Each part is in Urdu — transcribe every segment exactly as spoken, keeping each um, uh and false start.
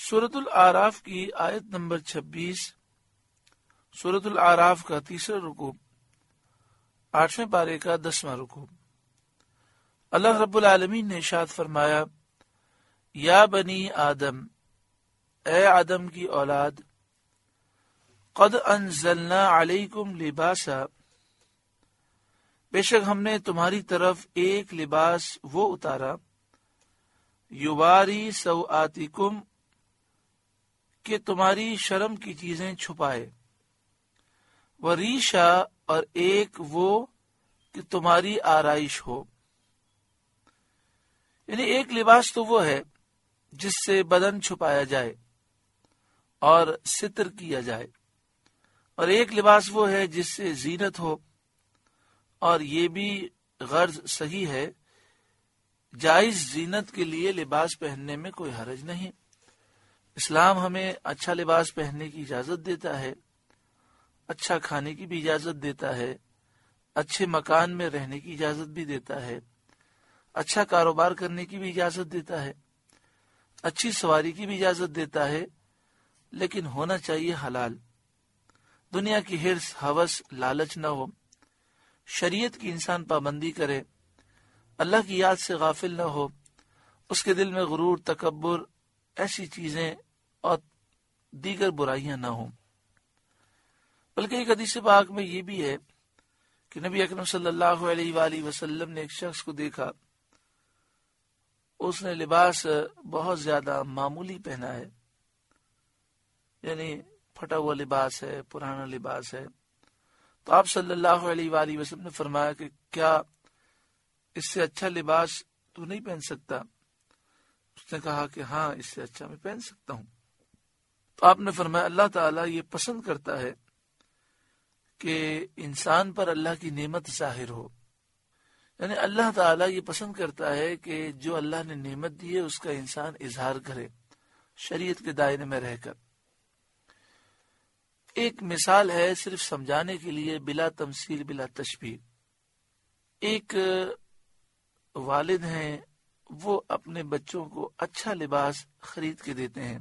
سورۃ الاعراف کی آیت نمبر چھبیس، سورۃ الاعراف کا تیسرا رکوع، آٹھویں پارے کا دسواں رکوع۔ اللہ رب العالمین نے ارشاد فرمایا، یا بنی آدم، اے آدم کی اولاد، قد انزلنا علیکم لباسا، بے شک ہم نے تمہاری طرف ایک لباس وہ اتارا، یواری سوآتکم، کہ تمہاری شرم کی چیزیں چھپائے، وریشا، اور ایک وہ کہ تمہاری آرائش ہو۔ یعنی ایک لباس تو وہ ہے جس سے بدن چھپایا جائے اور ستر کیا جائے، اور ایک لباس وہ ہے جس سے زینت ہو، اور یہ بھی غرض صحیح ہے، جائز زینت کے لیے لباس پہننے میں کوئی حرج نہیں۔ اسلام ہمیں اچھا لباس پہننے کی اجازت دیتا ہے، اچھا کھانے کی بھی اجازت دیتا ہے، اچھے مکان میں رہنے کی اجازت بھی دیتا ہے، اچھا کاروبار کرنے کی بھی اجازت دیتا ہے، اچھی سواری کی بھی اجازت دیتا ہے، لیکن ہونا چاہیے حلال۔ دنیا کی حرص، ہوس، لالچ نہ ہو، شریعت کی انسان پابندی کرے، اللہ کی یاد سے غافل نہ ہو، اس کے دل میں غرور، تکبر، ایسی چیزیں اور دیگر برائیاں نہ ہوں۔ بلکہ ایک حدیث پاک میں یہ بھی ہے کہ نبی اکرم صلی اللہ علیہ وآلہ وسلم نے ایک شخص کو دیکھا، اس نے لباس بہت زیادہ معمولی پہنا ہے، یعنی پھٹا ہوا لباس ہے، پرانا لباس ہے۔ تو آپ صلی اللہ علیہ وآلہ وسلم نے فرمایا کہ کیا اس سے اچھا لباس تو نہیں پہن سکتا؟ اس نے کہا کہ ہاں، اس سے اچھا میں پہن سکتا ہوں۔ تو آپ نے فرمایا اللہ تعالیٰ یہ پسند کرتا ہے کہ انسان پر اللہ کی نعمت ظاہر ہو، یعنی اللہ تعالیٰ یہ پسند کرتا ہے کہ جو اللہ نے نعمت دی ہے اس کا انسان اظہار کرے شریعت کے دائرے میں رہ کر۔ ایک مثال ہے صرف سمجھانے کے لیے، بلا تمثیل، بلا تشبیہ۔ ایک والد ہیں، وہ اپنے بچوں کو اچھا لباس خرید کے دیتے ہیں،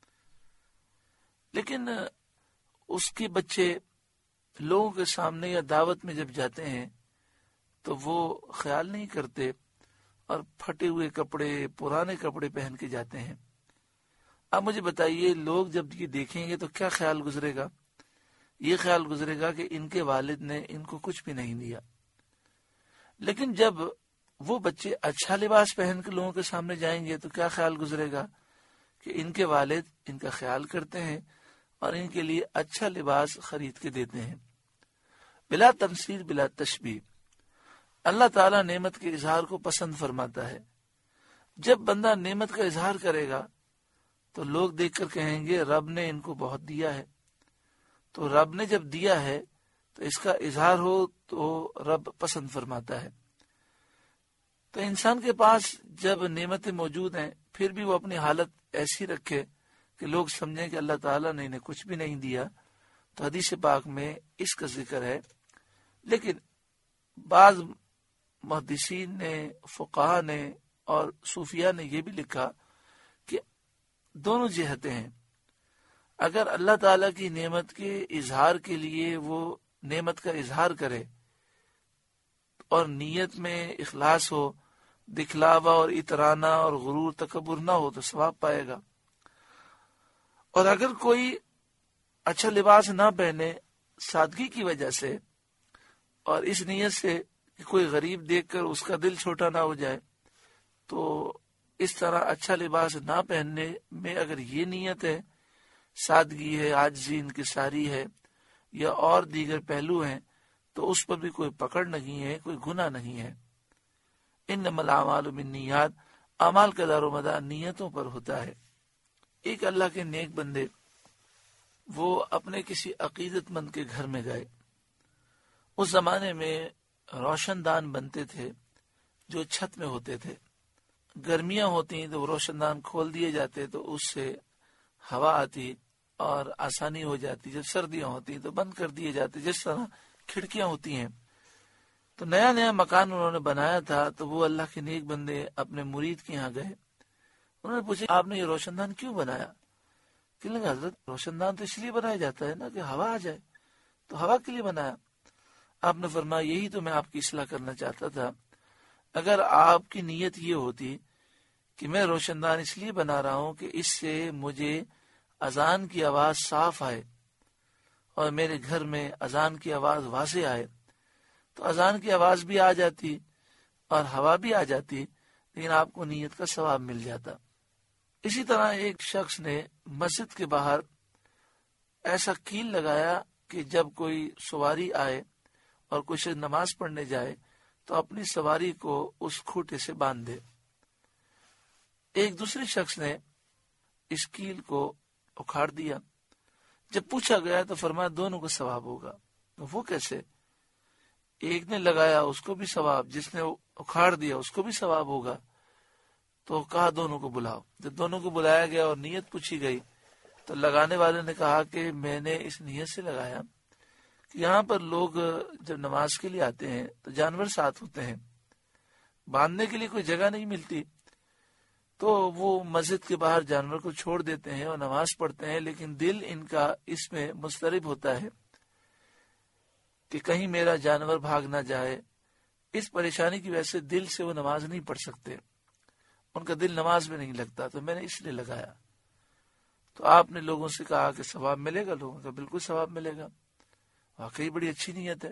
لیکن اس کے بچے لوگوں کے سامنے یا دعوت میں جب جاتے ہیں تو وہ خیال نہیں کرتے اور پھٹے ہوئے کپڑے، پرانے کپڑے پہن کے جاتے ہیں۔ اب مجھے بتائیے، لوگ جب یہ دیکھیں گے تو کیا خیال گزرے گا؟ یہ خیال گزرے گا کہ ان کے والد نے ان کو کچھ بھی نہیں دیا۔ لیکن جب وہ بچے اچھا لباس پہن کے لوگوں کے سامنے جائیں گے تو کیا خیال گزرے گا کہ ان کے والد ان کا خیال کرتے ہیں اور ان کے لیے اچھا لباس خرید کے دیتے ہیں۔ بلا تمثیل، بلا تشبیہ، اللہ تعالیٰ نعمت کے اظہار کو پسند فرماتا ہے۔ جب بندہ نعمت کا اظہار کرے گا تو لوگ دیکھ کر کہیں گے رب نے ان کو بہت دیا ہے، تو رب نے جب دیا ہے تو اس کا اظہار ہو تو رب پسند فرماتا ہے۔ تو انسان کے پاس جب نعمتیں موجود ہیں پھر بھی وہ اپنی حالت ایسی رکھے کہ لوگ سمجھیں کہ اللہ تعالیٰ نے انہیں کچھ بھی نہیں دیا، تو حدیث پاک میں اس کا ذکر ہے۔ لیکن بعض محدثین نے، فقہاء نے اور صوفیاء نے یہ بھی لکھا کہ دونوں جہتیں ہیں۔ اگر اللہ تعالیٰ کی نعمت کے اظہار کے لیے وہ نعمت کا اظہار کرے اور نیت میں اخلاص ہو، دکھلاوا اور اترانا اور غرور، تکبر نہ ہو، تو ثواب پائے گا۔ اور اگر کوئی اچھا لباس نہ پہنے سادگی کی وجہ سے اور اس نیت سے کہ کوئی غریب دیکھ کر اس کا دل چھوٹا نہ ہو جائے، تو اس طرح اچھا لباس نہ پہننے میں اگر یہ نیت ہے، سادگی ہے، عاجزی، انکساری ہے، یا اور دیگر پہلو ہیں، تو اس پر بھی کوئی پکڑ نہیں ہے، کوئی گناہ نہیں ہے۔ انما الاعمال بالنیات، اعمال کا دار و مدار نیتوں پر ہوتا ہے۔ ایک اللہ کے نیک بندے وہ اپنے کسی عقیدت مند کے گھر میں گئے۔ اس زمانے میں روشن دان بنتے تھے جو چھت میں ہوتے تھے۔ گرمیاں ہوتی تو وہ روشن دان کھول دیے جاتے تو اس سے ہوا آتی اور آسانی ہو جاتی۔ جب سردیاں ہوتی تو بند کر دیے جاتے، جس طرح کھڑکیاں ہوتی ہیں۔ تو نیا نیا مکان انہوں نے بنایا تھا، تو وہ اللہ کے نیک بندے اپنے مرید کے یہاں گئے۔ انہوں نے پوچھا آپ نے یہ روشن دان کیوں بنایا؟ کہنے لگا حضرت روشن دان تو اس لیے بنایا جاتا ہے نا کہ ہوا آ جائے، تو ہوا کے لیے بنایا۔ آپ نے فرمایا یہی تو میں آپ کی اصلاح کرنا چاہتا تھا، اگر آپ کی نیت یہ ہوتی کہ میں روشن دان اس لیے بنا رہا ہوں کہ اس سے مجھے اذان کی آواز صاف آئے اور میرے گھر میں اذان کی آواز واضح آئے، تو اذان کی آواز بھی آ جاتی اور ہوا بھی آ جاتی، لیکن آپ کو نیت کا ثواب مل جاتا۔ اسی طرح ایک شخص نے مسجد کے باہر ایسا کیل لگایا کہ جب کوئی سواری آئے اور کچھ نماز پڑھنے جائے تو اپنی سواری کو اس کھوٹے سے باندھ دے۔ ایک دوسرے شخص نے اس کیل کو اکھاڑ دیا، جب پوچھا گیا تو فرمایا دونوں کو ثواب ہوگا۔ وہ کیسے؟ ایک نے لگایا اس کو بھی ثواب، جس نے اکھاڑ دیا اس کو بھی ثواب ہوگا۔ تو کہا دونوں کو بلاؤ۔ جب دونوں کو بلایا گیا اور نیت پوچھی گئی تو لگانے والے نے کہا کہ میں نے اس نیت سے لگایا کہ یہاں پر لوگ جب نماز کے لیے آتے ہیں تو جانور ساتھ ہوتے ہیں، باندھنے کے لیے کوئی جگہ نہیں ملتی، تو وہ مسجد کے باہر جانور کو چھوڑ دیتے ہیں اور نماز پڑھتے ہیں، لیکن دل ان کا اس میں مضطرب ہوتا ہے کہ کہیں میرا جانور بھاگ نہ جائے۔ اس پریشانی کی وجہ سے دل سے وہ نماز نہیں پڑھ سکتے، ان کا دل نماز میں نہیں لگتا، تو میں نے اس لیے لگایا۔ تو آپ نے لوگوں سے کہا کہ ثواب ملے گا؟ لوگوں کا بالکل ثواب ملے گا، واقعی بڑی اچھی نیت ہے۔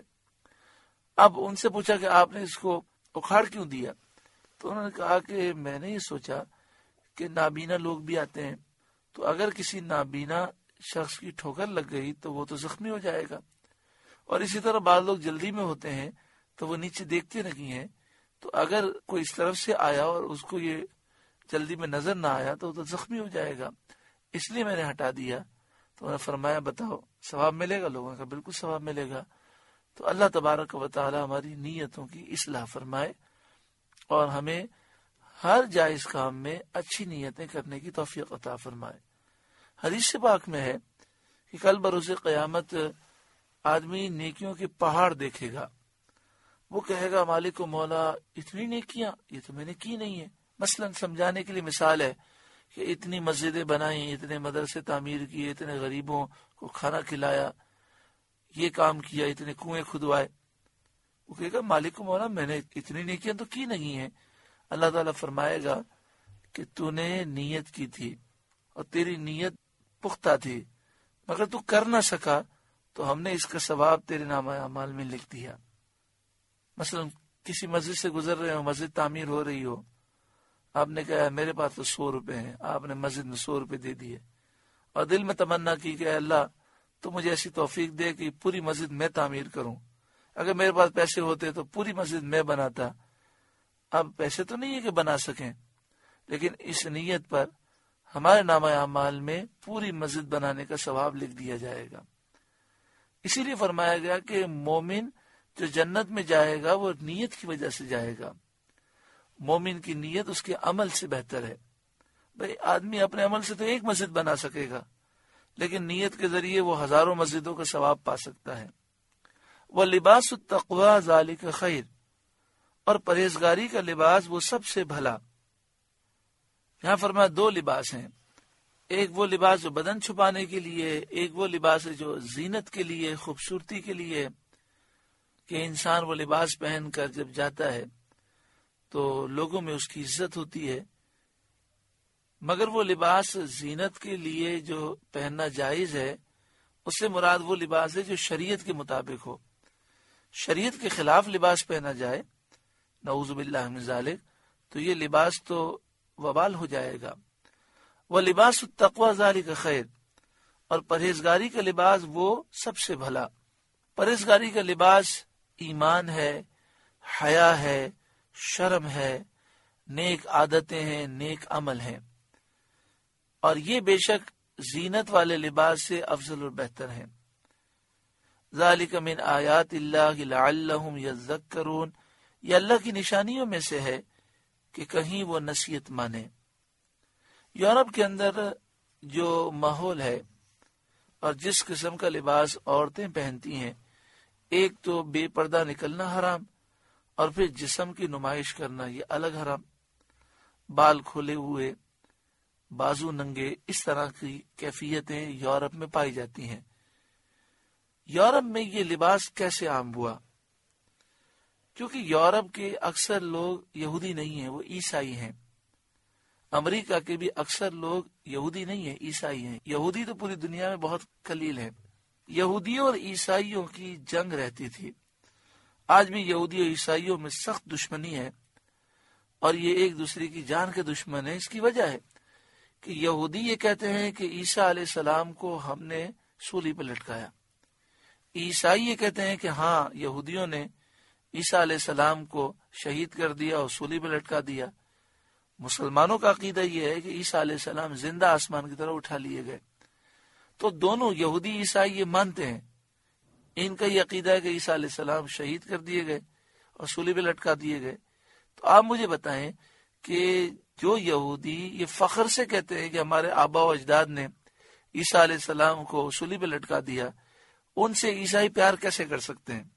اب ان سے پوچھا کہ آپ نے اس کو اکھاڑ کیوں دیا؟ تو انہوں نے کہا کہ میں نے یہ سوچا کہ نابینا لوگ بھی آتے ہیں، تو اگر کسی نابینا شخص کی ٹھوکر لگ گئی تو وہ تو زخمی ہو جائے گا، اور اسی طرح بعض لوگ جلدی میں ہوتے ہیں تو وہ نیچے دیکھتے نہیں ہیں، تو اگر کوئی اس طرف سے آیا اور اس کو یہ جلدی میں نظر نہ آیا تو وہ تو زخمی ہو جائے گا، اس لیے میں نے ہٹا دیا۔ تو انہوں نے فرمایا بتاؤ ثواب ملے گا؟ لوگوں کا بالکل ثواب ملے گا۔ تو اللہ تبارک و تعالی ہماری نیتوں کی اصلاح فرمائے اور ہمیں ہر جائز کام میں اچھی نیتیں کرنے کی توفیق عطا فرمائے۔ حدیث پاک میں ہے کہ کل بروز قیامت آدمی نیکیوں کے پہاڑ دیکھے گا، وہ کہے گا مالک و مولا اتنی نیکیاں یہ تو میں نے کی نہیں ہے۔ مثلا سمجھانے کے لیے مثال ہے کہ اتنی مسجدیں بنائیں، اتنے مدرسے تعمیر کیے، اتنے غریبوں کو کھانا کھلایا، یہ کام کیا، اتنے کنویں کھدوائے، وہ کہے گا مالک و مولا میں نے اتنی نیکیاں تو کی نہیں ہیں۔ اللہ تعالیٰ فرمائے گا کہ تو نے نیت کی تھی اور تیری نیت پختہ تھی، مگر تو کر نہ سکا تو ہم نے اس کا ثواب تیرے نامہ اعمال میں لکھ دیا۔ مثلا کسی مسجد سے گزر رہے ہو، مسجد تعمیر ہو رہی ہو، آپ نے کہا میرے پاس تو سو روپے ہیں، آپ نے مسجد میں سو روپے دے دیے اور دل میں تمنا کی کہ اللہ تو مجھے ایسی توفیق دے کہ پوری مسجد میں تعمیر کروں، اگر میرے پاس پیسے ہوتے تو پوری مسجد میں بناتا۔ اب پیسے تو نہیں ہے کہ بنا سکیں، لیکن اس نیت پر ہمارے نامہ اعمال میں پوری مسجد بنانے کا ثواب لکھ دیا جائے گا۔ اسی لیے فرمایا گیا کہ مومن جو جنت میں جائے گا وہ نیت کی وجہ سے جائے گا۔ مومن کی نیت اس کے عمل سے بہتر ہے۔ بھئی آدمی اپنے عمل سے تو ایک مسجد بنا سکے گا، لیکن نیت کے ذریعے وہ ہزاروں مسجدوں کا ثواب پا سکتا ہے۔ وَلِبَاسُ التَّقْوَى ذَلِكَ خَيْرٌ، اور پرہیزگاری کا لباس وہ سب سے بھلا۔ یہاں فرمایا دو لباس ہیں، ایک وہ لباس جو بدن چھپانے کے لیے، ایک وہ لباس ہے جو زینت کے لیے، خوبصورتی کے لیے، کہ انسان وہ لباس پہن کر جب جاتا ہے تو لوگوں میں اس کی عزت ہوتی ہے۔ مگر وہ لباس زینت کے لیے جو پہننا جائز ہے، اس سے مراد وہ لباس ہے جو شریعت کے مطابق ہو۔ شریعت کے خلاف لباس پہنا جائے نعوذ باللہ من ذالک تو یہ لباس تو وبال ہو جائے گا۔ وَلِبَاسُ التَّقْوَى ذَلِكَ خَيْرٌ، اور پرہیزگاری کا لباس وہ سب سے بھلا۔ پرہیزگاری کا لباس ایمان ہے، حیا ہے، شرم ہے، نیک عادتیں ہیں، نیک عمل ہیں، اور یہ بے شک زینت والے لباس سے افضل اور بہتر ہیں۔ ذَلِكَ مِنْ آیات اللہ لَعَلَّهُمْ يَذَّكَّرُونَ، یہ اللہ کی نشانیوں میں سے ہے کہ کہیں وہ نصیحت مانے۔ یورپ کے اندر جو ماحول ہے اور جس قسم کا لباس عورتیں پہنتی ہیں، ایک تو بے پردہ نکلنا حرام، اور پھر جسم کی نمائش کرنا یہ الگ حرام۔ بال کھولے ہوئے، بازو ننگے، اس طرح کی کیفیتیں یورپ میں پائی جاتی ہیں۔ یورپ میں یہ لباس کیسے عام ہوا؟ کیونکہ یورپ کے اکثر لوگ یہودی نہیں ہیں، وہ عیسائی ہیں۔ امریکہ کے بھی اکثر لوگ یہودی نہیں ہیں، عیسائی ہیں۔ یہودی تو پوری دنیا میں بہت قلیل ہیں۔ یہودیوں اور عیسائیوں کی جنگ رہتی تھی۔ آج بھی یہودی اور عیسائیوں میں سخت دشمنی ہے، اور یہ ایک دوسرے کی جان کے دشمن ہیں۔ اس کی وجہ ہے کہ یہودی یہ کہتے ہیں کہ عیسیٰ علیہ السلام کو ہم نے سولی پہ لٹکایا، عیسائی یہ کہتے ہیں کہ ہاں یہودیوں نے عیسیٰ علیہ السلام کو شہید کر دیا اور سولی پہ لٹکا دیا۔ مسلمانوں کا عقیدہ یہ ہے کہ عیسیٰ علیہ السلام زندہ آسمان کی طرف اٹھا لیے گئے۔ تو دونوں یہودی عیسائی یہ مانتے ہیں، ان کا یہ عقیدہ ہے کہ عیسیٰ علیہ السلام شہید کر دیے گئے اور سولی پہ لٹکا دیے گئے۔ تو آپ مجھے بتائیں کہ جو یہودی یہ فخر سے کہتے ہیں کہ ہمارے آبا و اجداد نے عیسیٰ علیہ السلام کو سولی پہ لٹکا دیا، ان سے عیسائی پیار کیسے کر سکتے ہیں؟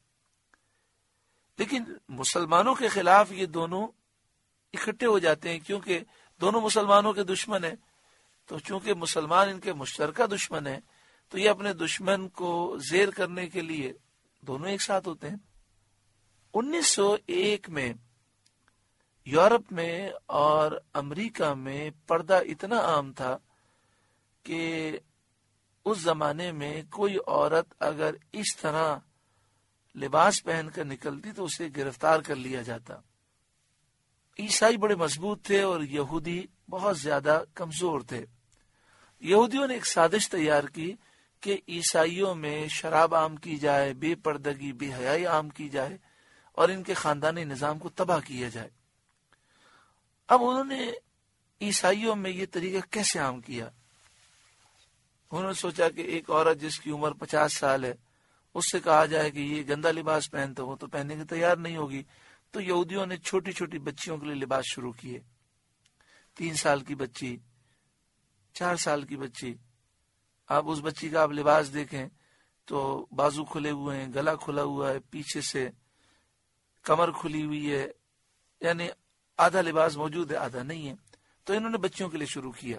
لیکن مسلمانوں کے خلاف یہ دونوں اکٹھے ہو جاتے ہیں، کیونکہ دونوں مسلمانوں کے دشمن ہیں۔ تو چونکہ مسلمان ان کے مشترکہ دشمن ہیں، تو یہ اپنے دشمن کو زیر کرنے کے لیے دونوں ایک ساتھ ہوتے ہیں۔ انیس سو ایک میں یورپ میں اور امریکہ میں پردہ اتنا عام تھا کہ اس زمانے میں کوئی عورت اگر اس طرح لباس پہن کر نکلتی تو اسے گرفتار کر لیا جاتا۔ عیسائی بڑے مضبوط تھے اور یہودی بہت زیادہ کمزور تھے۔ یہودیوں نے ایک سازش تیار کی کہ عیسائیوں میں شراب عام کی جائے، بے پردگی، بے حیائی عام کی جائے اور ان کے خاندانی نظام کو تباہ کیا جائے۔ اب انہوں نے عیسائیوں میں یہ طریقہ کیسے عام کیا؟ انہوں نے سوچا کہ ایک عورت جس کی عمر پچاس سال ہے، اس سے کہا جائے کہ یہ گندا لباس پہنتا، وہ تو پہننے کے تیار نہیں ہوگی۔ تو یہودیوں نے چھوٹی چھوٹی بچیوں کے لیے لباس شروع کیے۔ تین سال کی بچی، چار سال کی بچی، آپ اس بچی کا آپ لباس دیکھیں تو بازو کھلے ہوئے ہیں، گلا کھلا ہوا ہے، پیچھے سے کمر کھلی ہوئی ہے، یعنی آدھا لباس موجود ہے آدھا نہیں ہے۔ تو انہوں نے بچیوں کے لیے شروع کیا۔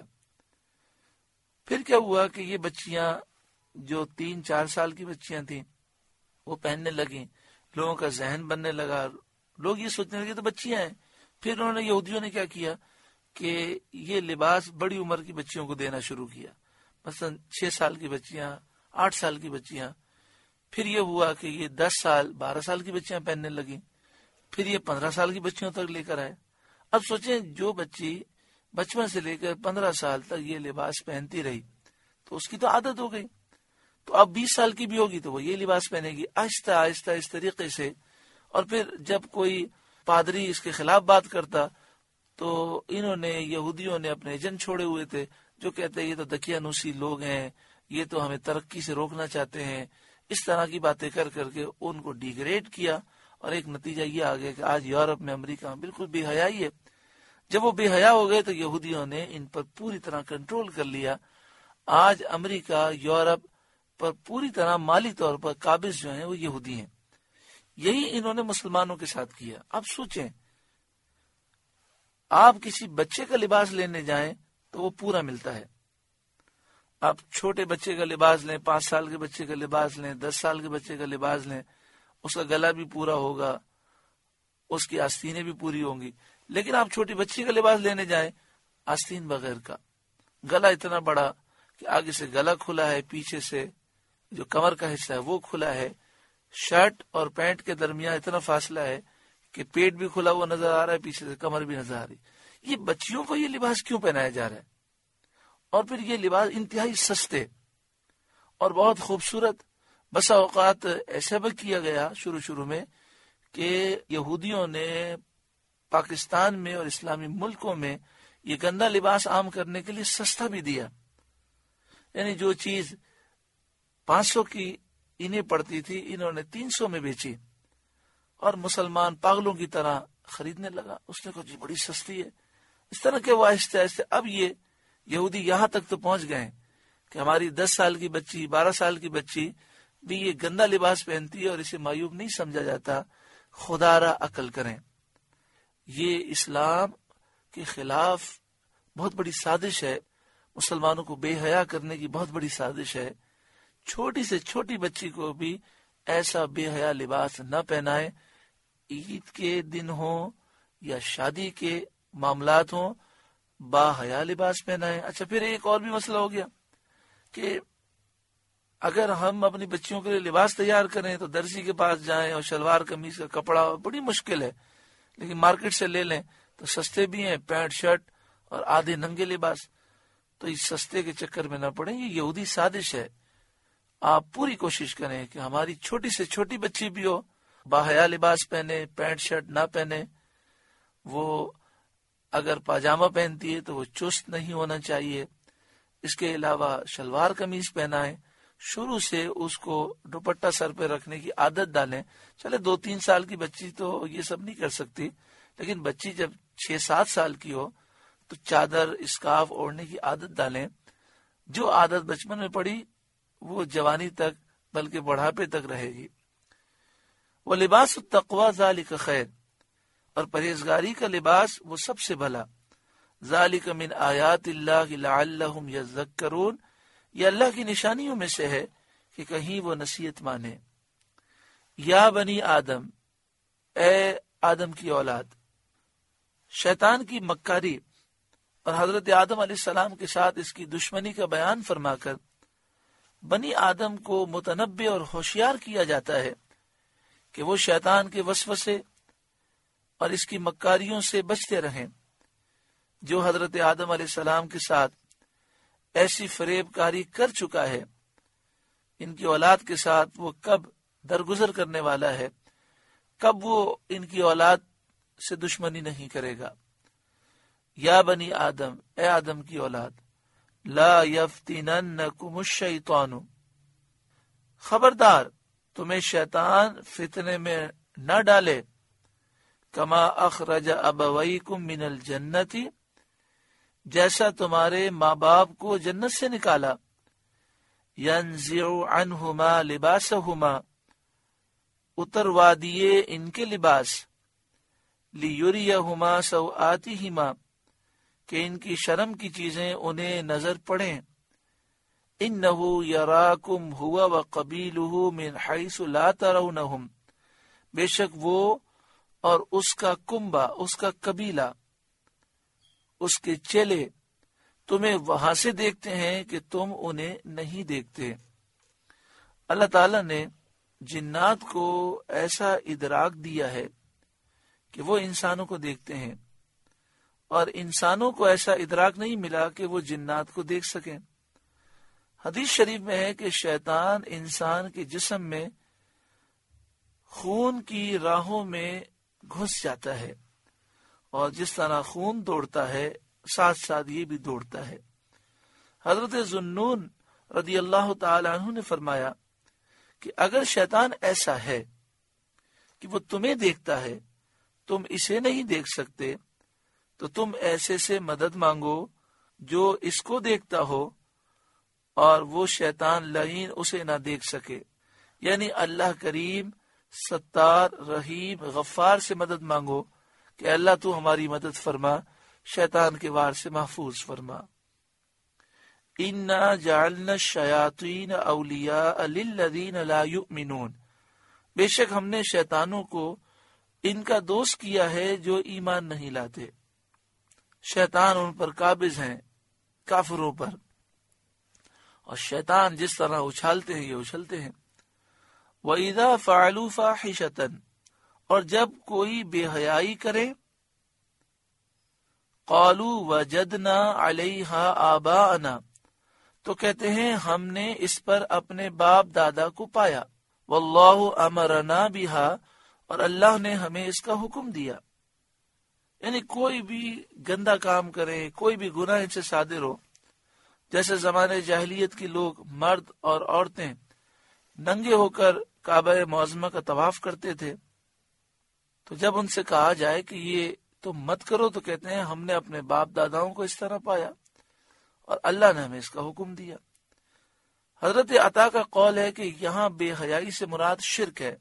پھر کیا ہوا کہ یہ بچیاں جو تین چار سال کی بچیاں تھیں وہ پہننے لگیں، لوگوں کا ذہن بننے لگا، لوگ یہ سوچنے لگے تو بچیاں ہیں۔ پھر انہوں نے یہودیوں نے کیا کیا کہ یہ لباس بڑی عمر کی بچیوں کو دینا شروع کیا، مثلا چھ سال کی بچیاں، آٹھ سال کی بچیاں۔ پھر یہ ہوا کہ یہ دس سال بارہ سال کی بچیاں پہننے لگیں، پھر یہ پندرہ سال کی بچیوں تک لے کر آئے۔ اب سوچیں جو بچی بچپن سے لے کر پندرہ سال تک یہ لباس پہنتی رہی تو اس کی تو عادت ہو گئی، تو اب بیس سال کی بھی ہوگی تو وہ یہ لباس پہنے گی، آہستہ آہستہ اس طریقے سے۔ اور پھر جب کوئی پادری اس کے خلاف بات کرتا تو انہوں نے یہودیوں نے اپنے ایجنٹ چھوڑے ہوئے تھے جو کہتے ہیں یہ تو دقیانوسی لوگ ہیں، یہ تو ہمیں ترقی سے روکنا چاہتے ہیں، اس طرح کی باتیں کر کر کے ان کو ڈیگریڈ کیا۔ اور ایک نتیجہ یہ آ گیا کہ آج یورپ میں، امریکہ میں بالکل بے حیائی ہے۔ جب وہ بے حیا ہو گئے تو یہودیوں نے ان پر پوری طرح کنٹرول کر لیا۔ آج امریکہ، یورپ پر پوری طرح مالی طور پر قابض جو ہیں وہ یہودی ہیں۔ یہی انہوں نے مسلمانوں کے ساتھ کیا۔ اب سوچیں، آپ کسی بچے کا لباس لینے جائیں تو وہ پورا ملتا ہے۔ آپ چھوٹے بچے کا لباس لیں، پانچ سال کے بچے کا لباس لیں، دس سال کے بچے کا لباس لیں، اس کا گلا بھی پورا ہوگا، اس کی آستینیں بھی پوری ہوں گی۔ لیکن آپ چھوٹی بچی کا لباس لینے جائیں، آستین بغیر کا، گلا اتنا بڑا کہ آگے سے گلا کھلا ہے، پیچھے سے جو کمر کا حصہ ہے وہ کھلا ہے، شرٹ اور پینٹ کے درمیان اتنا فاصلہ ہے کہ پیٹ بھی کھلا ہوا نظر آ رہا ہے، پیچھے سے کمر بھی نظر آ رہی۔ یہ بچیوں کو یہ لباس کیوں پہنایا جا رہا ہے؟ اور پھر یہ لباس انتہائی سستے اور بہت خوبصورت، بسا اوقات ایسا بھی کیا گیا شروع شروع میں کہ یہودیوں نے پاکستان میں اور اسلامی ملکوں میں یہ گندا لباس عام کرنے کے لیے سستا بھی دیا، یعنی جو چیز پانچ سو کی انہیں پڑتی تھی انہوں نے تین سو میں بیچی، اور مسلمان پاگلوں کی طرح خریدنے لگا۔ اس نے کہا جی بڑی سستی ہے۔ اس طرح کے وہ آہستہ آہستہ اب یہ یہودی یہاں تک تو پہنچ گئے کہ ہماری دس سال کی بچی، بارہ سال کی بچی بھی یہ گندا لباس پہنتی ہے اور اسے معیوب نہیں سمجھا جاتا۔ خدا را عقل کریں، یہ اسلام کے خلاف بہت بڑی سازش ہے، مسلمانوں کو بے حیا کرنے کی بہت بڑی سازش ہے۔ چھوٹی سے چھوٹی بچی کو بھی ایسا بے حیا لباس نہ پہنائے، عید کے دن ہو یا شادی کے معاملات ہوں، با حیا لباس پہنائے۔ اچھا، پھر ایک اور بھی مسئلہ ہو گیا کہ اگر ہم اپنی بچیوں کے لیے لباس تیار کریں تو درزی کے پاس جائیں اور شلوار قمیض کا کپڑا بڑی مشکل ہے، لیکن مارکیٹ سے لے لیں تو سستے بھی ہیں، پینٹ شرٹ اور آدھے ننگے لباس۔ تو اس سستے کے چکر میں نہ پڑیں، یہ یہودی سازش ہے۔ آپ پوری کوشش کریں کہ ہماری چھوٹی سے چھوٹی بچی بھی ہو باحیا لباس پہنے، پینٹ شرٹ نہ پہنے۔ وہ اگر پاجامہ پہنتی ہے تو وہ چست نہیں ہونا چاہیے۔ اس کے علاوہ شلوار قمیض پہنائیں، شروع سے اس کو دوپٹہ سر پہ رکھنے کی عادت ڈالیں۔ چلے دو تین سال کی بچی تو یہ سب نہیں کر سکتی، لیکن بچی جب چھ سات سال کی ہو تو چادر اسکارف اوڑھنے کی عادت ڈالیں۔ جو عادت بچپن میں پڑی وہ جوانی تک بلکہ بڑھاپے تک رہے گی۔ وَلِبَاسُ التَّقْوَى ذَلِكَ خَيْرٌ، اور پرہیزگاری کا لباس وہ سب سے بھلا۔ ذَلِكَ مِنْ آیات اللہ لَعَلَّهُمْ يَذَّكَّرُونَ، یہ اللہ کی نشانیوں میں سے ہے کہ کہیں وہ نصیحت مانے۔ یا بنی آدم، اے آدم کی اولاد، شیطان کی مکاری اور حضرت آدم علیہ السلام کے ساتھ اس کی دشمنی کا بیان فرما کر بنی آدم کو متنبہ اور ہوشیار کیا جاتا ہے کہ وہ شیطان کے وسوسے اور اس کی مکاریوں سے بچتے رہیں۔ جو حضرت آدم علیہ السلام کے ساتھ ایسی فریب کاری کر چکا ہے، ان کی اولاد کے ساتھ وہ کب درگزر کرنے والا ہے، کب وہ ان کی اولاد سے دشمنی نہیں کرے گا۔ یا بنی آدم، اے آدم کی اولاد، لا یفتننکم الشیطان، خبردار تمہیں شیطان فتنے میں نہ ڈالے، کما اخرج ابویکم من الجنت، جیسا تمہارے ماں باپ کو جنت سے نکالا، ینزع عنہما لباسہما، اتروا دیے ان کے لباس، لیریہما سوآتہما، کہ ان کی شرم کی چیزیں انہیں نظر پڑیں، انہ یراکم ہوا وقبیلہ من حیث لا ترونہم، بے شک وہ اور اس کا کنبہ، اس کا قبیلہ، اس کے چیلے تمہیں وہاں سے دیکھتے ہیں کہ تم انہیں نہیں دیکھتے۔ اللہ تعالیٰ نے جنات کو ایسا ادراک دیا ہے کہ وہ انسانوں کو دیکھتے ہیں، اور انسانوں کو ایسا ادراک نہیں ملا کہ وہ جنات کو دیکھ سکیں۔ حدیث شریف میں ہے کہ شیطان انسان کے جسم میں خون کی راہوں میں گھس جاتا ہے، اور جس طرح خون دوڑتا ہے ساتھ ساتھ یہ بھی دوڑتا ہے۔ حضرت ذوالنون رضی اللہ تعالی عنہ نے فرمایا کہ اگر شیطان ایسا ہے کہ وہ تمہیں دیکھتا ہے، تم اسے نہیں دیکھ سکتے، تو تم ایسے سے مدد مانگو جو اس کو دیکھتا ہو اور وہ شیطان لعین اسے نہ دیکھ سکے۔ یعنی اللہ کریم ستار رحیم غفار سے مدد مانگو کہ اللہ تو ہماری مدد فرما، شیطان کے وار سے محفوظ فرما۔ اِنَّا جَعَلْنَا الشَّيَاطِينَ أَوْلِيَاءَ لِلَّذِينَ لَا يُؤْمِنُونَ، بے شک ہم نے شیطانوں کو ان کا دوست کیا ہے جو ایمان نہیں لاتے۔ شیطان ان پر قابض ہیں، کافروں پر، اور شیطان جس طرح اچھالتے ہیں یہ اچھلتے ہیں۔ وَإِذَا فَعَلُوا فَاحِشَةً، اور جب کوئی بے حیائی کرے، قَالُوا وَجَدْنَا عَلَيْهَا آبَاءَنَا، تو کہتے ہیں ہم نے اس پر اپنے باپ دادا کو پایا، وَاللَّهُ أَمَرَنَا بِهَا، اور اللہ نے ہمیں اس کا حکم دیا۔ یعنی کوئی بھی گندا کام کرے، کوئی بھی گناہ سے صادر ہو، جیسے زمانے جاہلیت کے لوگ مرد اور عورتیں ننگے ہو کر کعبہ معظمہ کا طواف کرتے تھے، تو جب ان سے کہا جائے کہ یہ تم مت کرو تو کہتے ہیں ہم نے اپنے باپ داداؤں کو اس طرح پایا اور اللہ نے ہمیں اس کا حکم دیا۔ حضرت عطا کا قول ہے کہ یہاں بے حیائی سے مراد شرک ہے،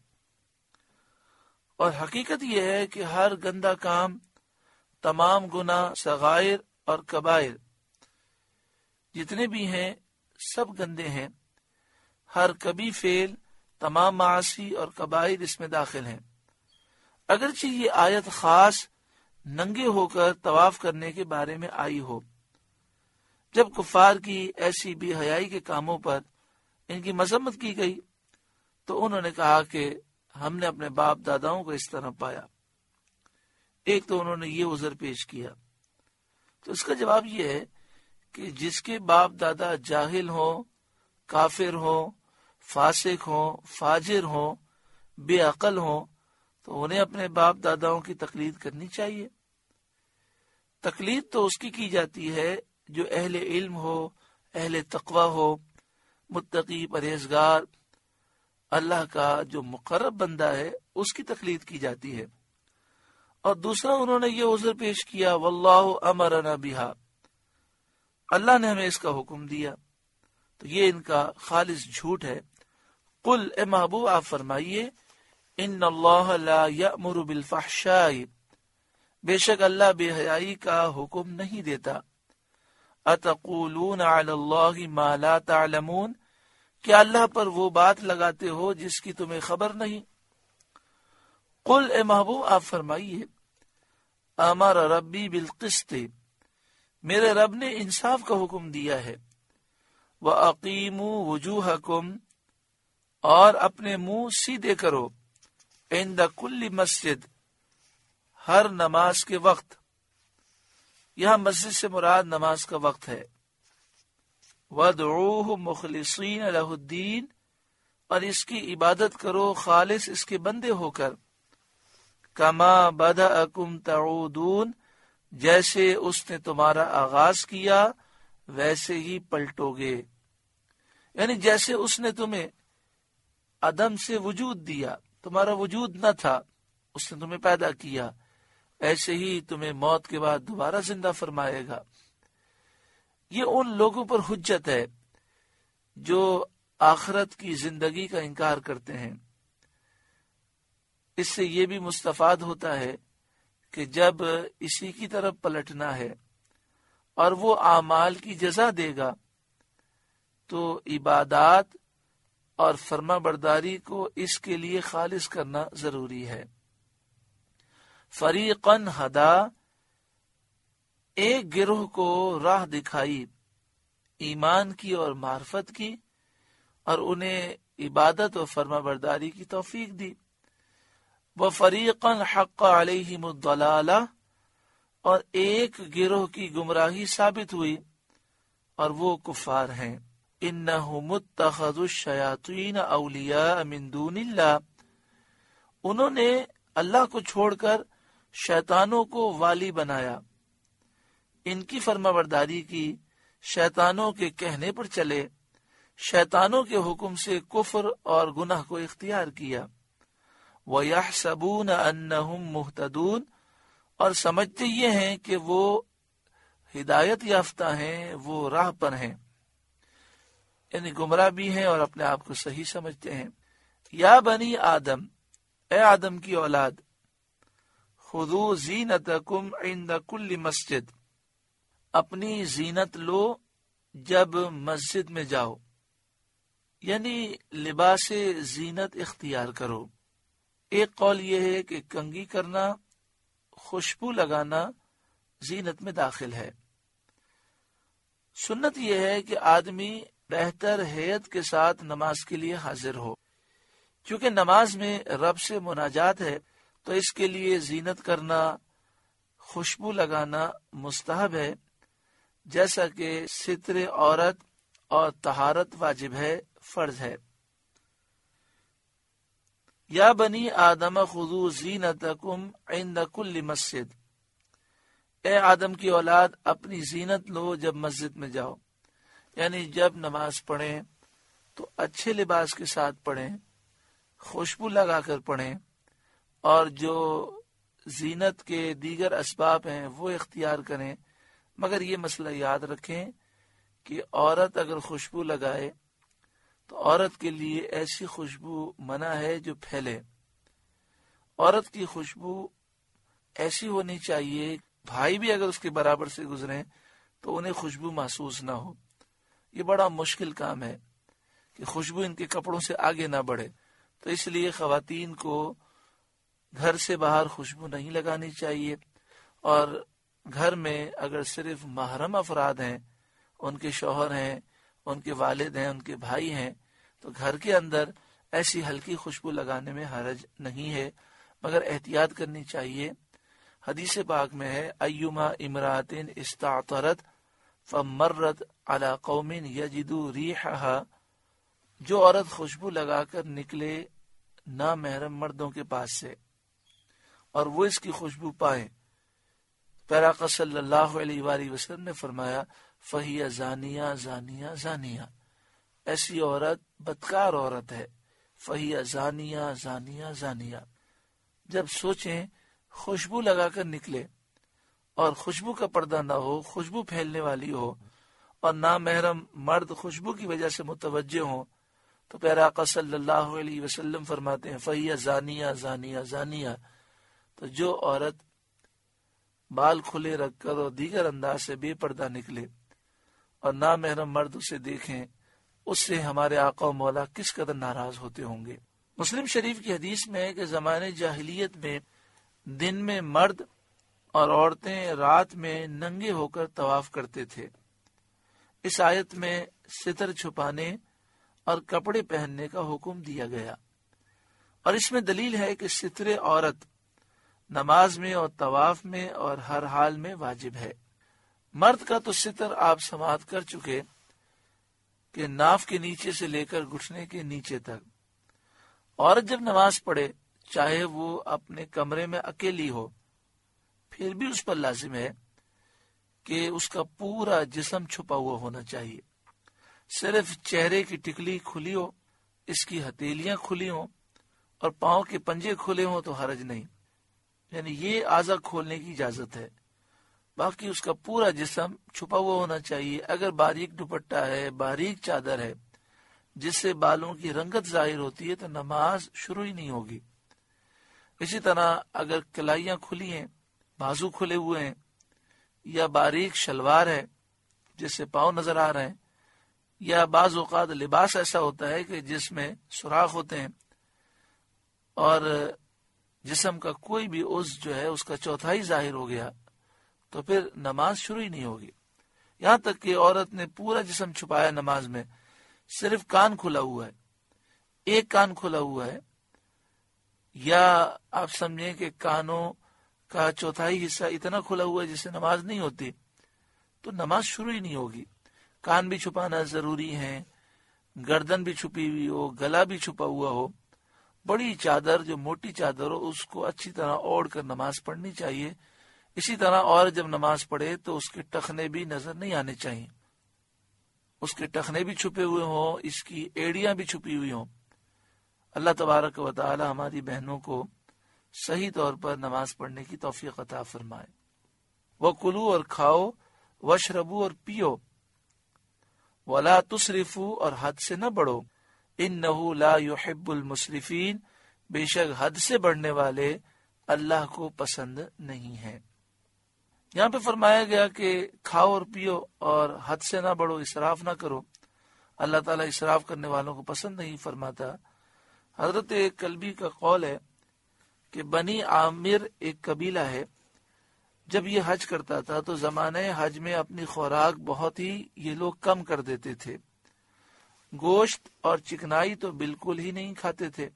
اور حقیقت یہ ہے کہ ہر گندا کام، تمام گناہ صغائر اور کبائر جتنے بھی ہیں سب گندے ہیں. ہر کبھی فعل تمام معاصی اور کبائر اس میں داخل ہیں. اگرچہ یہ آیت خاص ننگے ہو کر طواف کرنے کے بارے میں آئی ہو. جب کفار کی ایسی بے حیائی کے کاموں پر ان کی مذمت کی گئی تو انہوں نے کہا کہ ہم نے اپنے باپ داداؤں کو اس طرح پایا. ایک تو انہوں نے یہ عذر پیش کیا. تو اس کا جواب یہ ہے کہ جس کے باپ دادا جاہل ہوں، کافر ہوں، فاسق ہوں، فاجر ہوں، بے عقل ہوں، تو انہیں اپنے باپ داداؤں کی تقلید کرنی چاہیے. تقلید تو اس کی کی جاتی ہے جو اہل علم ہو، اہل تقوی ہو، متقی، پرہیزگار، اللہ کا جو مقرب بندہ ہے اس کی تقلید کی جاتی ہے. اور دوسرا انہوں نے یہ عذر پیش کیا واللہ امرنا بہا، اللہ نے ہمیں اس کا حکم دیا. تو یہ ان کا خالص جھوٹ ہے. قل اے محبوب آپ فرمائیے ان اللہ لا یأمر بالفحشاء، بے شک اللہ بے حیائی کا حکم نہیں دیتا. اتقولون علی اللہ ما لا تعلمون، کیا اللہ پر وہ بات لگاتے ہو جس کی تمہیں خبر نہیں. قل اے محبوب آپ فرمائیے امر ربی بالقسط، میرے رب نے انصاف کا حکم دیا ہے. وَأَقِيمُوا وُجُوهَكُمْ، اور اپنے منہ سیدھے کرو، عند کل مسجد، ہر نماز کے وقت. یہاں مسجد سے مراد نماز کا وقت ہے. وَادْعُوهُ مُخْلِصِينَ لَهُ الدِّينَ، اور اس کی عبادت کرو خالص اس کے بندے ہو کر. کما بدأکم تعودون، جیسے اس نے تمہارا آغاز کیا ویسے ہی پلٹو گے. یعنی جیسے اس نے تمہیں عدم سے وجود دیا، تمہارا وجود نہ تھا، اس نے تمہیں پیدا کیا، ایسے ہی تمہیں موت کے بعد دوبارہ زندہ فرمائے گا. یہ ان لوگوں پر حجت ہے جو آخرت کی زندگی کا انکار کرتے ہیں. اس سے یہ بھی مستفاد ہوتا ہے کہ جب اسی کی طرف پلٹنا ہے اور وہ اعمال کی جزا دے گا تو عبادات اور فرما برداری کو اس کے لیے خالص کرنا ضروری ہے. فریقاً ہدا، ایک گروہ کو راہ دکھائی ایمان کی اور معرفت کی اور انہیں عبادت اور فرما برداری کی توفیق دی. وَفَرِيقًا حَقَّ عَلَيْهِمُ الضَّلَالَةُ، اور ایک گروہ کی گمراہی ثابت ہوئی اور وہ کفار ہیں. إِنَّهُمُ اتَّخَذُوا الشَّيَاطِينَ أَوْلِيَاءَ مِن دُونِ اللَّهِ، انہوں نے اللہ کو چھوڑ کر شیطانوں کو والی بنایا. ان کی فرما برداری کی، شیطانوں کے کہنے پر چلے، شیطانوں کے حکم سے کفر اور گناہ کو اختیار کیا. وَيَحْسَبُونَ أَنَّهُمْ مُهْتَدُونَ، اور سمجھتے یہ ہیں کہ وہ ہدایت یافتہ ہیں، وہ راہ پر ہیں، یعنی گمراہ بھی ہیں اور اپنے آپ کو صحیح سمجھتے ہیں. یا بنی آدم، اے آدم کی اولاد، خذوا زینتکم عند کل مسجد، اپنی زینت لو جب مسجد میں جاؤ، یعنی لباس زینت اختیار کرو. ایک قول یہ ہے کہ کنگھی کرنا، خوشبو لگانا زینت میں داخل ہے. سنت یہ ہے کہ آدمی بہتر ہیئت کے ساتھ نماز کے لیے حاضر ہو. کیونکہ نماز میں رب سے مناجات ہے تو اس کے لیے زینت کرنا، خوشبو لگانا مستحب ہے، جیسا کہ ستر عورت اور طہارت واجب ہے، فرض ہے. یا بنی آدم خذوا زینتکم عند کل مسجد، اے آدم کی اولاد اپنی زینت لو جب مسجد میں جاؤ، یعنی جب نماز پڑھیں تو اچھے لباس کے ساتھ پڑھیں، خوشبو لگا کر پڑھیں، اور جو زینت کے دیگر اسباب ہیں وہ اختیار کریں. مگر یہ مسئلہ یاد رکھیں کہ عورت اگر خوشبو لگائے تو عورت کے لیے ایسی خوشبو منع ہے جو پھیلے. عورت کی خوشبو ایسی ہونی چاہیے بھائی بھی اگر اس کے برابر سے گزریں تو انہیں خوشبو محسوس نہ ہو. یہ بڑا مشکل کام ہے کہ خوشبو ان کے کپڑوں سے آگے نہ بڑھے. تو اس لیے خواتین کو گھر سے باہر خوشبو نہیں لگانی چاہیے، اور گھر میں اگر صرف محرم افراد ہیں، ان کے شوہر ہیں، ان کے والد ہیں، ان کے بھائی ہیں، تو گھر کے اندر ایسی ہلکی خوشبو لگانے میں حرج نہیں ہے، مگر احتیاط کرنی چاہیے. حدیث پاک میں ہے ایما امرات استعطرت فمرت علی قوم یجدوا ریحها، جو عورت خوشبو لگا کر نکلے نامحرم مردوں کے پاس سے اور وہ اس کی خوشبو پائیں، پیارا آقا صلی اللہ علیہ وآلہ وسلم نے فرمایا فہی زانیہ زانیہ زانیہ، ایسی عورت بدکار عورت ہے. فہی زانیہ زانیہ زانیہ. جب سوچیں خوشبو لگا کر نکلے اور خوشبو کا پردہ نہ ہو، خوشبو پھیلنے والی ہو، اور نامحرم مرد خوشبو کی وجہ سے متوجہ ہوں، تو پیارا آقا صلی اللہ علیہ وسلم فرماتے ہیں فہی زانیہ زانیہ زانیہ. تو جو عورت بال کھلے رکھ کر اور دیگر انداز سے بے پردہ نکلے اور نامحرم مرد اسے دیکھیں، اس سے ہمارے آقا و مولا کس قدر ناراض ہوتے ہوں گے. مسلم شریف کی حدیث میں ہے کہ زمانے جاہلیت میں دن میں مرد اور عورتیں رات میں ننگے ہو کر طواف کرتے تھے. اس آیت میں ستر چھپانے اور کپڑے پہننے کا حکم دیا گیا، اور اس میں دلیل ہے کہ ستر عورت نماز میں اور طواف میں اور ہر حال میں واجب ہے. مرد کا تو ستر آپ سماعت کر چکے کہ ناف کے نیچے سے لے کر گھٹنے کے نیچے تک. عورت جب نماز پڑھے، چاہے وہ اپنے کمرے میں اکیلی ہو، پھر بھی اس پر لازم ہے کہ اس کا پورا جسم چھپا ہوا ہونا چاہیے. صرف چہرے کی ٹکلی کھلی ہو، اس کی ہتھیلیاں کھلی ہوں اور پاؤں کے پنجے کھلے ہوں تو حرج نہیں، یعنی یہ اعضاء کھولنے کی اجازت ہے. باقی اس کا پورا جسم چھپا ہوا ہونا چاہیے. اگر باریک دوپٹہ ہے، باریک چادر ہے جس سے بالوں کی رنگت ظاہر ہوتی ہے تو نماز شروع ہی نہیں ہوگی. اسی طرح اگر کلائیاں کھلی ہیں، بازو کھلے ہوئے ہیں، یا باریک شلوار ہے جس سے پاؤں نظر آ رہے ہیں، یا بعض اوقات لباس ایسا ہوتا ہے کہ جس میں سوراخ ہوتے ہیں اور جسم کا کوئی بھی عضو جو ہے اس کا چوتھائی ظاہر ہو گیا، تو پھر نماز شروع ہی نہیں ہوگی. یہاں تک کہ عورت نے پورا جسم چھپایا نماز میں، صرف کان کھلا ہوا ہے، ایک کان کھلا ہوا ہے، یا آپ سمجھیں کہ کانوں کا چوتھائی حصہ اتنا کھلا ہوا ہے جس سے نماز نہیں ہوتی، تو نماز شروع ہی نہیں ہوگی. کان بھی چھپانا ضروری ہے، گردن بھی چھپی ہوئی ہو، گلا بھی چھپا ہوا ہو، بڑی چادر جو موٹی چادر ہو اس کو اچھی طرح اوڑھ کر نماز پڑھنی چاہیے. اسی طرح اور جب نماز پڑھے تو اس کے ٹخنے بھی نظر نہیں آنے چاہیے، اس کے ٹخنے بھی چھپے ہوئے ہوں، اس کی ایڑیاں بھی چھپی ہوئی ہوں. اللہ تبارک و تعالی ہماری بہنوں کو صحیح طور پر نماز پڑھنے کی توفیق عطا فرمائے. وہ کلو اور کھاؤ، وشربو اور پیو، ولا تسرفو اور حد سے نہ بڑھو، انہ لا یحب المسرفین، بے شک حد سے بڑھنے والے اللہ کو پسند نہیں ہے. یہاں پہ فرمایا گیا کہ کھاؤ اور پیو اور حد سے نہ بڑھو، اسراف نہ کرو. اللہ تعالیٰ اسراف کرنے والوں کو پسند نہیں فرماتا. حضرت کلبی کا قول ہے کہ بنی عامر ایک قبیلہ ہے، جب یہ حج کرتا تھا تو زمانے حج میں اپنی خوراک بہت ہی یہ لوگ کم کر دیتے تھے. گوشت اور چکنائی تو بالکل ہی نہیں کھاتے تھے،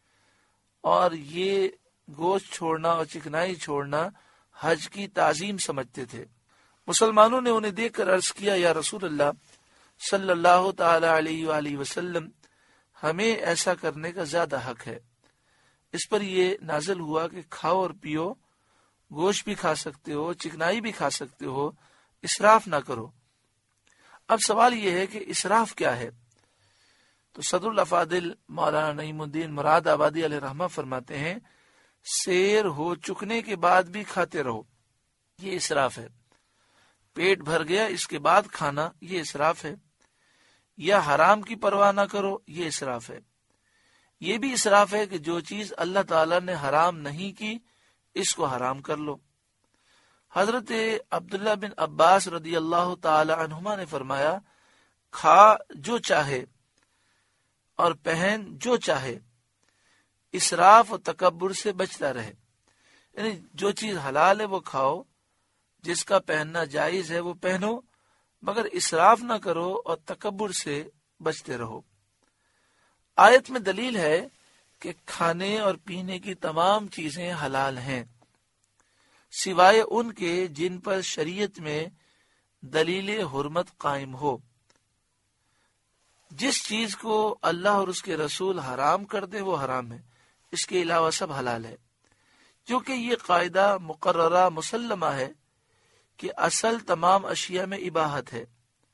اور یہ گوشت چھوڑنا اور چکنائی چھوڑنا حج کی تعظیم سمجھتے تھے. مسلمانوں نے انہیں دیکھ کر عرض کیا، یا رسول اللہ صلی اللہ تعالی علیہ وآلہ وسلم، ہمیں ایسا کرنے کا زیادہ حق ہے. اس پر یہ نازل ہوا کہ کھاؤ اور پیو، گوشت بھی کھا سکتے ہو، چکنائی بھی کھا سکتے ہو، اسراف نہ کرو. اب سوال یہ ہے کہ اسراف کیا ہے؟ تو صدر الافاضل مولانا نعیم الدین مراد آبادی علیہ رحمہ فرماتے ہیں، سیر ہو چکنے کے بعد بھی کھاتے رہو، یہ اسراف ہے. پیٹ بھر گیا اس کے بعد کھانا، یہ اسراف ہے. یا حرام کی پرواہ نہ کرو، یہ اسراف ہے. یہ بھی اسراف ہے کہ جو چیز اللہ تعالیٰ نے حرام نہیں کی اس کو حرام کر لو. حضرت عبداللہ بن عباس رضی اللہ تعالی عنہما نے فرمایا، کھا جو چاہے اور پہن جو چاہے، اسراف و تکبر سے بچتا رہے. یعنی جو چیز حلال ہے وہ کھاؤ، جس کا پہننا جائز ہے وہ پہنو، مگر اسراف نہ کرو اور تکبر سے بچتے رہو. آیت میں دلیل ہے کہ کھانے اور پینے کی تمام چیزیں حلال ہیں، سوائے ان کے جن پر شریعت میں دلیل حرمت قائم ہو. جس چیز کو اللہ اور اس کے رسول حرام کر دے وہ حرام ہے، اس کے علاوہ سب حلال ہے. کیونکہ یہ قاعدہ مقررہ مسلمہ ہے کہ اصل تمام اشیاء میں اباحت ہے،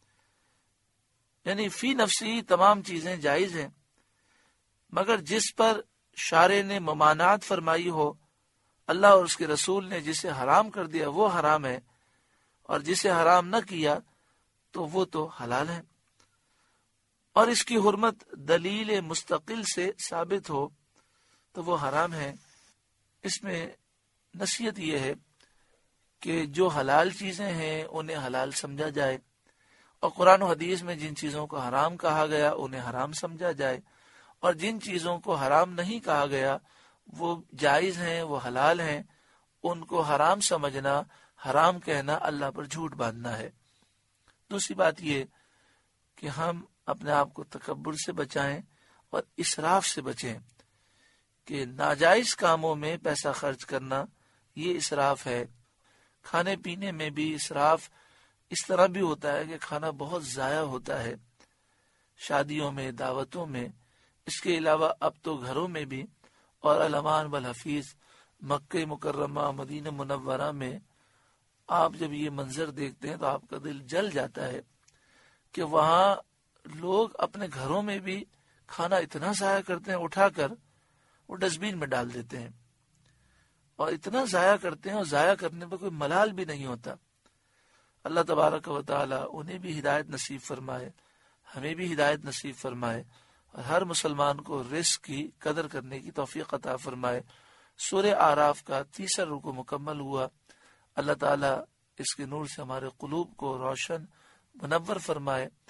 یعنی فی نفسی تمام چیزیں جائز ہیں، مگر جس پر شارع نے ممانعت فرمائی ہو، اللہ اور اس کے رسول نے جسے حرام کر دیا وہ حرام ہے، اور جسے حرام نہ کیا تو وہ تو حلال ہے. اور اس کی حرمت دلیل مستقل سے ثابت ہو تو وہ حرام ہے. اس میں نصیحت یہ ہے کہ جو حلال چیزیں ہیں انہیں حلال سمجھا جائے، اور قرآن و حدیث میں جن چیزوں کو حرام کہا گیا انہیں حرام سمجھا جائے، اور جن چیزوں کو حرام نہیں کہا گیا وہ جائز ہیں، وہ حلال ہیں، ان کو حرام سمجھنا، حرام کہنا اللہ پر جھوٹ باندھنا ہے. دوسری بات یہ کہ ہم اپنے آپ کو تکبر سے بچائیں اور اسراف سے بچیں، کہ ناجائز کاموں میں پیسہ خرچ کرنا یہ اسراف ہے. کھانے پینے میں بھی اسراف اس طرح بھی ہوتا ہے کہ کھانا بہت ضائع ہوتا ہے، شادیوں میں، دعوتوں میں. اس کے علاوہ اب تو گھروں میں بھی، اور الامان والحفیظ مکہ مکرمہ مدینہ منورہ میں آپ جب یہ منظر دیکھتے ہیں تو آپ کا دل جل جاتا ہے کہ وہاں لوگ اپنے گھروں میں بھی کھانا اتنا ضائع کرتے ہیں، اٹھا کر وہ ڈسٹ بین میں ڈال دیتے ہیں، اور اتنا ضائع کرتے ہیں، اور ضائع کرنے پہ کوئی ملال بھی نہیں ہوتا. اللہ تبارک و تعالی انہیں بھی ہدایت نصیب فرمائے، ہمیں بھی ہدایت نصیب فرمائے، اور ہر مسلمان کو رزق کی قدر کرنے کی توفیق عطا فرمائے. سورہ اعراف کا تیسرا رکوع مکمل ہوا. اللہ تعالی اس کے نور سے ہمارے قلوب کو روشن منور فرمائے.